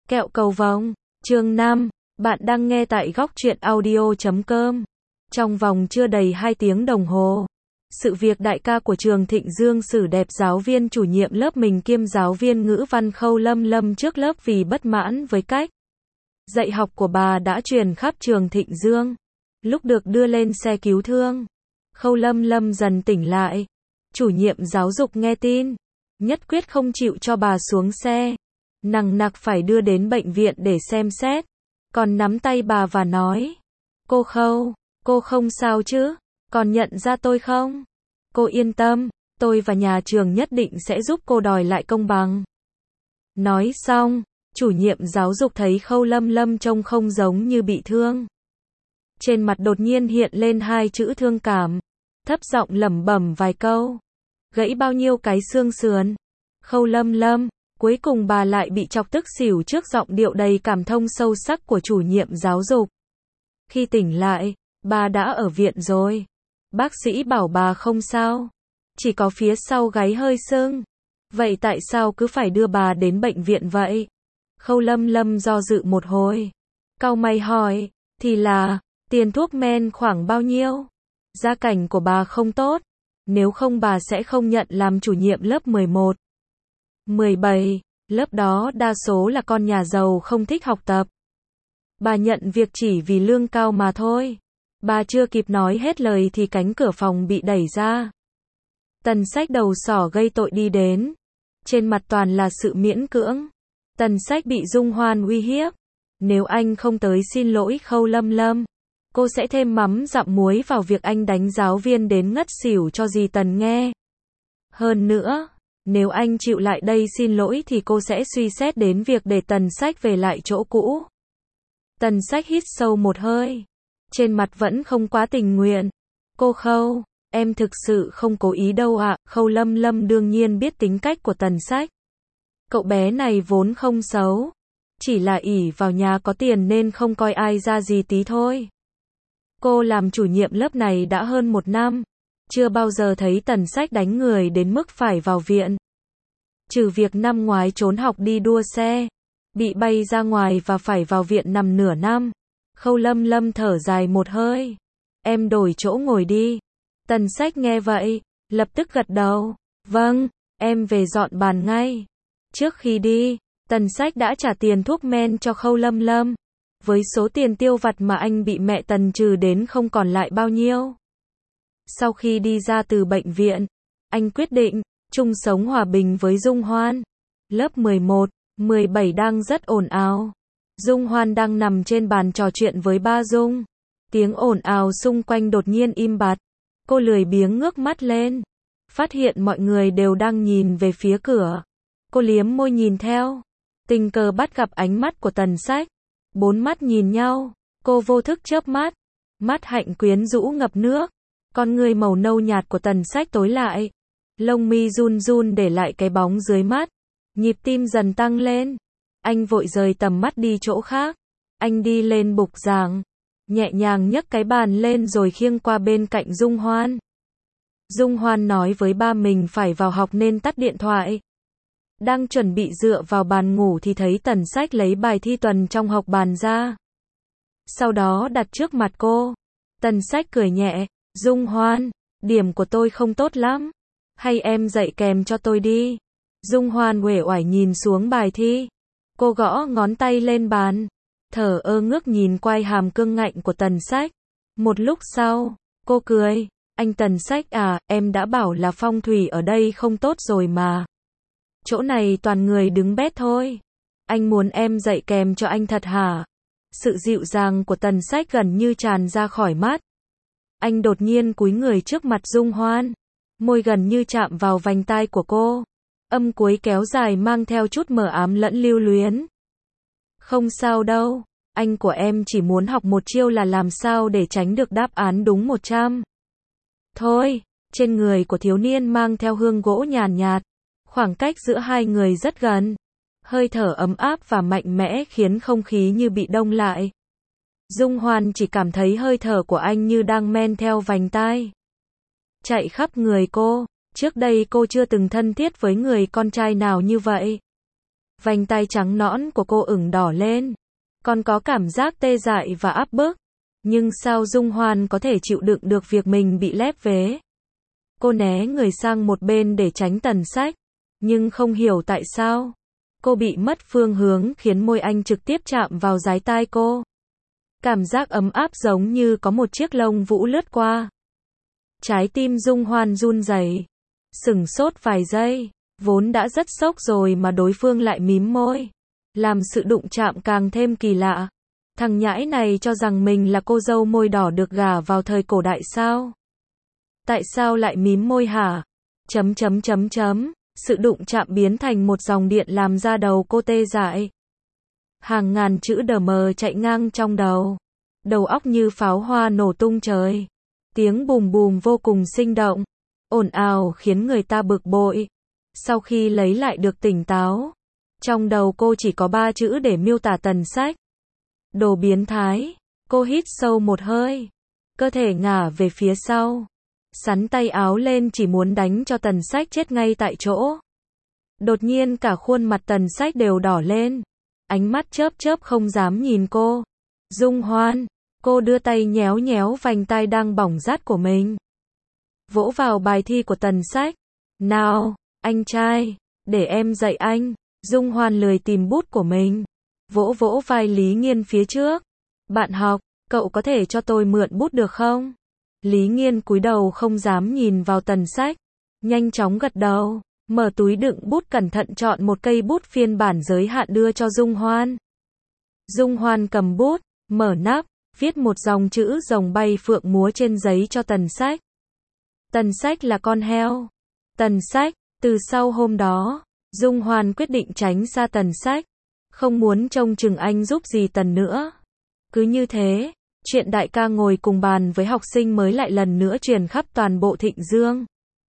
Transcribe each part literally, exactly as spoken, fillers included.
Kẹo cầu vồng, chương năm, bạn đang nghe tại góc truyện audio chấm com. Trong vòng chưa đầy hai tiếng đồng hồ, sự việc đại ca của trường Thịnh Dương xử đẹp giáo viên chủ nhiệm lớp mình kiêm giáo viên ngữ văn Khâu Lâm Lâm trước lớp vì bất mãn với cách dạy học của bà đã truyền khắp trường Thịnh Dương. Lúc được đưa lên xe cứu thương, Khâu Lâm Lâm dần tỉnh lại. Chủ nhiệm giáo dục nghe tin, nhất quyết không chịu cho bà xuống xe, nằng nặc phải đưa đến bệnh viện để xem xét, còn nắm tay bà và nói: "Cô Khâu, cô không sao chứ? Còn nhận ra tôi không? Cô yên tâm, tôi và nhà trường nhất định sẽ giúp cô đòi lại công bằng." Nói xong, chủ nhiệm giáo dục thấy Khâu Lâm Lâm trông không giống như bị thương. Trên mặt đột nhiên hiện lên hai chữ thương cảm, thấp giọng lẩm bẩm vài câu: "Gãy bao nhiêu cái xương sườn?" Khâu Lâm Lâm, cuối cùng bà lại bị chọc tức xỉu trước giọng điệu đầy cảm thông sâu sắc của chủ nhiệm giáo dục. Khi tỉnh lại, bà đã ở viện rồi. Bác sĩ bảo bà không sao, chỉ có phía sau gáy hơi sưng. Vậy tại sao cứ phải đưa bà đến bệnh viện vậy? Khâu Lâm Lâm do dự một hồi, cau mày hỏi: "Thì là, tiền thuốc men khoảng bao nhiêu? Gia cảnh của bà không tốt, nếu không bà sẽ không nhận làm chủ nhiệm lớp mười một, mười bảy, lớp đó đa số là con nhà giàu không thích học tập. Bà nhận việc chỉ vì lương cao mà thôi." Bà chưa kịp nói hết lời thì cánh cửa phòng bị đẩy ra. Tần Sách đầu sỏ gây tội đi đến. Trên mặt toàn là sự miễn cưỡng. Tần Sách bị Dung Hoan uy hiếp: "Nếu anh không tới xin lỗi Khâu Lâm Lâm, cô sẽ thêm mắm dặm muối vào việc anh đánh giáo viên đến ngất xỉu cho dì Tần nghe. Hơn nữa, nếu anh chịu lại đây xin lỗi thì cô sẽ suy xét đến việc để Tần Sách về lại chỗ cũ." Tần Sách hít sâu một hơi, trên mặt vẫn không quá tình nguyện. "Cô Khâu, em thực sự không cố ý đâu ạ." Khâu Lâm Lâm đương nhiên biết tính cách của Tần Sách. Cậu bé này vốn không xấu, chỉ là ỷ vào nhà có tiền nên không coi ai ra gì tí thôi. Cô làm chủ nhiệm lớp này đã hơn một năm, chưa bao giờ thấy Tần Sách đánh người đến mức phải vào viện. Trừ việc năm ngoái trốn học đi đua xe, bị bay ra ngoài và phải vào viện nằm nửa năm. Khâu Lâm Lâm thở dài một hơi. "Em đổi chỗ ngồi đi." Tần Sách nghe vậy, lập tức gật đầu. "Vâng, em về dọn bàn ngay." Trước khi đi, Tần Sách đã trả tiền thuốc men cho Khâu Lâm Lâm. Với số tiền tiêu vặt mà anh bị mẹ Tần trừ đến không còn lại bao nhiêu. Sau khi đi ra từ bệnh viện, anh quyết định chung sống hòa bình với Dung Hoan. Lớp mười một, mười bảy đang rất ồn ào. Dung Hoan đang nằm trên bàn trò chuyện với ba Dung. Tiếng ồn ào xung quanh đột nhiên im bặt. Cô lười biếng ngước mắt lên, phát hiện mọi người đều đang nhìn về phía cửa. Cô liếm môi nhìn theo, tình cờ bắt gặp ánh mắt của Tần Sách. Bốn mắt nhìn nhau, cô vô thức chớp mắt. Mắt hạnh quyến rũ ngập nước. Con người màu nâu nhạt của Tần Sách tối lại. Lông mi run run để lại cái bóng dưới mắt. Nhịp tim dần tăng lên. Anh vội rời tầm mắt đi chỗ khác. Anh đi lên bục giảng, nhẹ nhàng nhấc cái bàn lên rồi khiêng qua bên cạnh Dung Hoan. Dung Hoan nói với ba mình phải vào học nên tắt điện thoại. Đang chuẩn bị dựa vào bàn ngủ thì thấy Tần Sách lấy bài thi tuần trong học bàn ra. Sau đó đặt trước mặt cô. Tần Sách cười nhẹ: "Dung Hoan, điểm của tôi không tốt lắm. Hay em dạy kèm cho tôi đi." Dung Hoan uể oải nhìn xuống bài thi. Cô gõ ngón tay lên bàn, thở ơ ngước nhìn quai hàm cương ngạnh của Tần Sách. Một lúc sau, cô cười: "Anh Tần Sách à, em đã bảo là phong thủy ở đây không tốt rồi mà. Chỗ này toàn người đứng bét thôi. Anh muốn em dạy kèm cho anh thật hả?" Sự dịu dàng của Tần Sách gần như tràn ra khỏi mắt. Anh đột nhiên cúi người trước mặt Dung Hoan, môi gần như chạm vào vành tai của cô. Âm cuối kéo dài mang theo chút mờ ám lẫn lưu luyến. "Không sao đâu, anh của em chỉ muốn học một chiêu là làm sao để tránh được đáp án đúng một trăm. Thôi." Trên người của thiếu niên mang theo hương gỗ nhàn nhạt, khoảng cách giữa hai người rất gần. Hơi thở ấm áp và mạnh mẽ khiến không khí như bị đông lại. Dung Hoan chỉ cảm thấy hơi thở của anh như đang men theo vành tai, chạy khắp người cô. Trước đây cô chưa từng thân thiết với người con trai nào như vậy. Vành tai trắng nõn của cô ửng đỏ lên. Còn có cảm giác tê dại và áp bức. Nhưng sao Dung Hoan có thể chịu đựng được việc mình bị lép vế? Cô né người sang một bên để tránh Tần Sách. Nhưng không hiểu tại sao. Cô bị mất phương hướng khiến môi anh trực tiếp chạm vào dái tai cô. Cảm giác ấm áp giống như có một chiếc lông vũ lướt qua. Trái tim Dung Hoan run rẩy, sửng sốt vài giây, vốn đã rất sốc rồi mà đối phương lại mím môi, làm sự đụng chạm càng thêm kỳ lạ. Thằng nhãi này cho rằng mình là cô dâu môi đỏ được gả vào thời cổ đại sao? Tại sao lại mím môi hả? Chấm chấm chấm chấm, sự đụng chạm biến thành một dòng điện làm da đầu cô tê dại. Hàng ngàn chữ đờ mờ chạy ngang trong đầu. Đầu óc như pháo hoa nổ tung trời. Tiếng bùm bùm vô cùng sinh động, ồn ào khiến người ta bực bội. Sau khi lấy lại được tỉnh táo, trong đầu cô chỉ có ba chữ để miêu tả Tần Sách. Đồ biến thái. Cô hít sâu một hơi, cơ thể ngả về phía sau, sắn tay áo lên chỉ muốn đánh cho Tần Sách chết ngay tại chỗ. Đột nhiên cả khuôn mặt Tần Sách đều đỏ lên, ánh mắt chớp chớp không dám nhìn cô. Dung Hoan. Cô đưa tay nhéo nhéo vành tai đang bỏng rát của mình. Vỗ vào bài thi của Tần Sách. Nào, anh trai, để em dạy anh. Dung Hoan lười tìm bút của mình. Vỗ vỗ vai Lý Nghiên phía trước. Bạn học, cậu có thể cho tôi mượn bút được không? Lý Nghiên cúi đầu không dám nhìn vào Tần Sách. Nhanh chóng gật đầu, mở túi đựng bút cẩn thận chọn một cây bút phiên bản giới hạn đưa cho Dung Hoan. Dung Hoan cầm bút, mở nắp, viết một dòng chữ rồng bay phượng múa trên giấy cho Tần Sách. Tần Sách là con heo. Tần Sách. Từ sau hôm đó, Dung Hoan quyết định tránh xa Tần Sách. Không muốn trông chừng anh giúp gì Tần nữa. Cứ như thế, chuyện đại ca ngồi cùng bàn với học sinh mới lại lần nữa truyền khắp toàn bộ Thịnh Dương.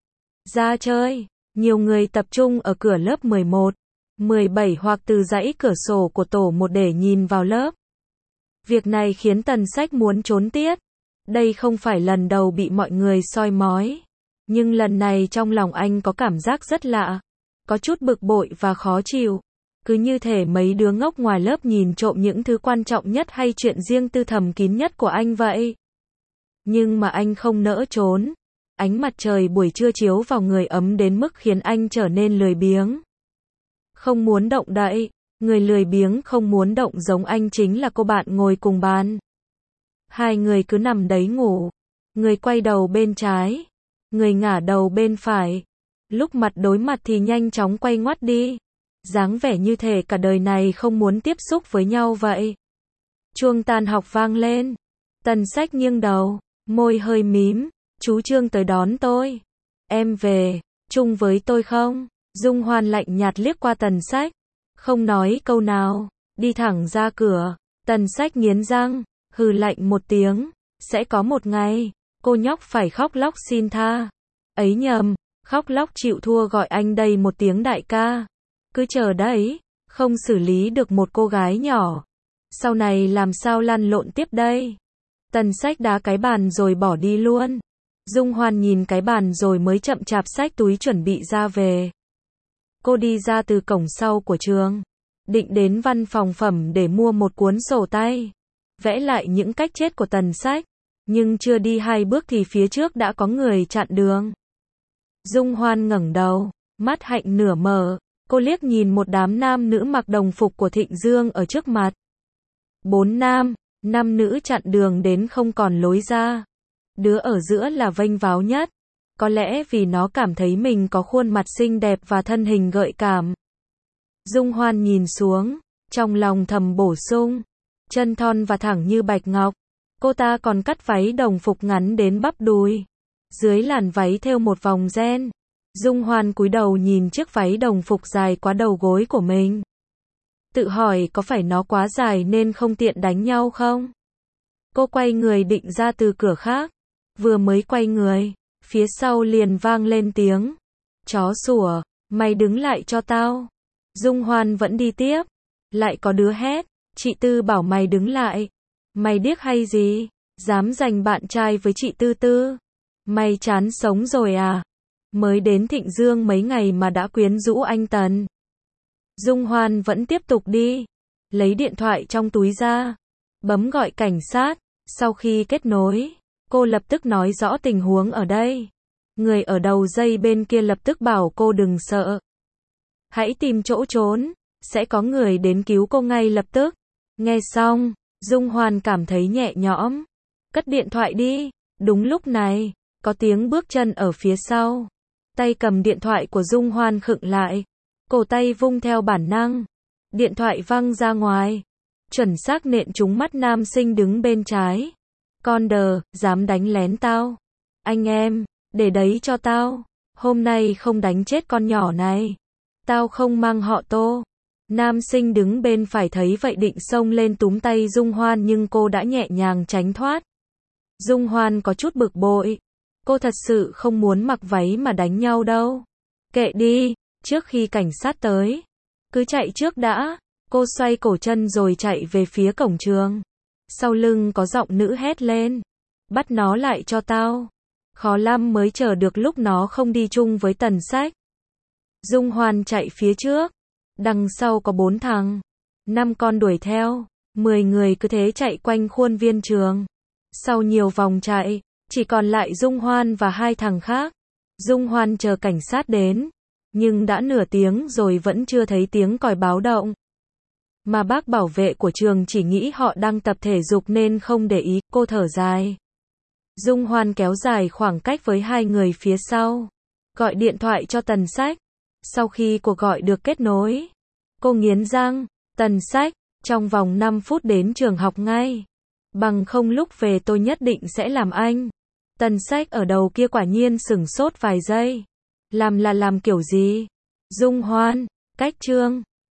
Ra chơi, nhiều người tập trung ở cửa lớp mười một, mười bảy hoặc từ dãy cửa sổ của tổ một để nhìn vào lớp. Việc này khiến Tần Sách muốn trốn tiết. Đây không phải lần đầu bị mọi người soi mói. Nhưng lần này trong lòng anh có cảm giác rất lạ. Có chút bực bội và khó chịu. Cứ như thể mấy đứa ngốc ngoài lớp nhìn trộm những thứ quan trọng nhất hay chuyện riêng tư thầm kín nhất của anh vậy. Nhưng mà anh không nỡ trốn. Ánh mặt trời buổi trưa chiếu vào người ấm đến mức khiến anh trở nên lười biếng. Không muốn động đậy. Người lười biếng không muốn động giống anh chính là cô bạn ngồi cùng bàn. Hai người cứ nằm đấy ngủ. Người quay đầu bên trái. Người ngả đầu bên phải. Lúc mặt đối mặt thì nhanh chóng quay ngoắt đi. Dáng vẻ như thể cả đời này không muốn tiếp xúc với nhau vậy. Chuông tan học vang lên. Tần Sách nghiêng đầu, môi hơi mím. Chú Trương tới đón tôi. Em về, chung với tôi không? Dung Hoan lạnh nhạt liếc qua Tần Sách. Không nói câu nào, đi thẳng ra cửa. Tần Sách nghiến răng, hừ lạnh một tiếng. Sẽ có một ngày, cô nhóc phải khóc lóc xin tha. Ấy nhầm, khóc lóc chịu thua gọi anh đây một tiếng đại ca. Cứ chờ đấy, không xử lý được một cô gái nhỏ. Sau này làm sao lăn lộn tiếp đây? Tần Sách đá cái bàn rồi bỏ đi luôn. Dung Hoan nhìn cái bàn rồi mới chậm chạp xách túi chuẩn bị ra về. Cô đi ra từ cổng sau của trường, định đến văn phòng phẩm để mua một cuốn sổ tay, vẽ lại những cách chết của Tần Sách, nhưng chưa đi hai bước thì phía trước đã có người chặn đường. Dung Hoan ngẩng đầu, mắt hạnh nửa mở, cô liếc nhìn một đám nam nữ mặc đồng phục của Thịnh Dương ở trước mặt. Bốn nam, năm nữ chặn đường đến không còn lối ra. Đứa ở giữa là vênh váo nhất. Có lẽ vì nó cảm thấy mình có khuôn mặt xinh đẹp và thân hình gợi cảm. Dung Hoan nhìn xuống, trong lòng thầm bổ sung. Chân thon và thẳng như bạch ngọc. Cô ta còn cắt váy đồng phục ngắn đến bắp đùi. Dưới làn váy thêu một vòng ren. Dung Hoan cúi đầu nhìn chiếc váy đồng phục dài quá đầu gối của mình. Tự hỏi có phải nó quá dài nên không tiện đánh nhau không? Cô quay người định ra từ cửa khác. Vừa mới quay người, phía sau liền vang lên tiếng. Chó sủa, mày đứng lại cho tao. Dung Hoan vẫn đi tiếp. Lại có đứa hét, chị Tư bảo mày đứng lại. Mày điếc hay gì? Dám giành bạn trai với chị Tư Tư? Mày chán sống rồi à? Mới đến Thịnh Dương mấy ngày mà đã quyến rũ anh Tần. Dung Hoan vẫn tiếp tục đi. Lấy điện thoại trong túi ra. Bấm gọi cảnh sát. Sau khi kết nối, cô lập tức nói rõ tình huống ở đây. Người ở đầu dây bên kia lập tức bảo cô đừng sợ. Hãy tìm chỗ trốn. Sẽ có người đến cứu cô ngay lập tức. Nghe xong, Dung Hoan cảm thấy nhẹ nhõm. Cất điện thoại đi. Đúng lúc này, có tiếng bước chân ở phía sau. Tay cầm điện thoại của Dung Hoan khựng lại. Cổ tay vung theo bản năng. Điện thoại văng ra ngoài. Chuẩn xác nện trúng mắt nam sinh đứng bên trái. Con đờ, dám đánh lén tao. Anh em, để đấy cho tao. Hôm nay không đánh chết con nhỏ này. Tao không mang họ Tô. Nam sinh đứng bên phải thấy vậy định xông lên túm tay Dung Hoan nhưng cô đã nhẹ nhàng tránh thoát. Dung Hoan có chút bực bội. Cô thật sự không muốn mặc váy mà đánh nhau đâu. Kệ đi, trước khi cảnh sát tới. Cứ chạy trước đã. Cô xoay cổ chân rồi chạy về phía cổng trường. Sau lưng có giọng nữ hét lên. Bắt nó lại cho tao. Khó lắm mới chờ được lúc nó không đi chung với Tần Sách. Dung Hoan chạy phía trước. Đằng sau có bốn thằng. Năm con đuổi theo. Mười người cứ thế chạy quanh khuôn viên trường. Sau nhiều vòng chạy, chỉ còn lại Dung Hoan và hai thằng khác. Dung Hoan chờ cảnh sát đến. Nhưng đã nửa tiếng rồi vẫn chưa thấy tiếng còi báo động. Mà bác bảo vệ của trường chỉ nghĩ họ đang tập thể dục nên không để ý, cô thở dài. Dung Hoan kéo dài khoảng cách với hai người phía sau. Gọi điện thoại cho Tần Sách. Sau khi cuộc gọi được kết nối, cô nghiến răng, Tần Sách, trong vòng năm phút đến trường học ngay. Bằng không lúc về tôi nhất định sẽ làm anh. Tần Sách ở đầu kia quả nhiên sửng sốt vài giây. Làm là làm kiểu gì? Dung Hoan, cách chương.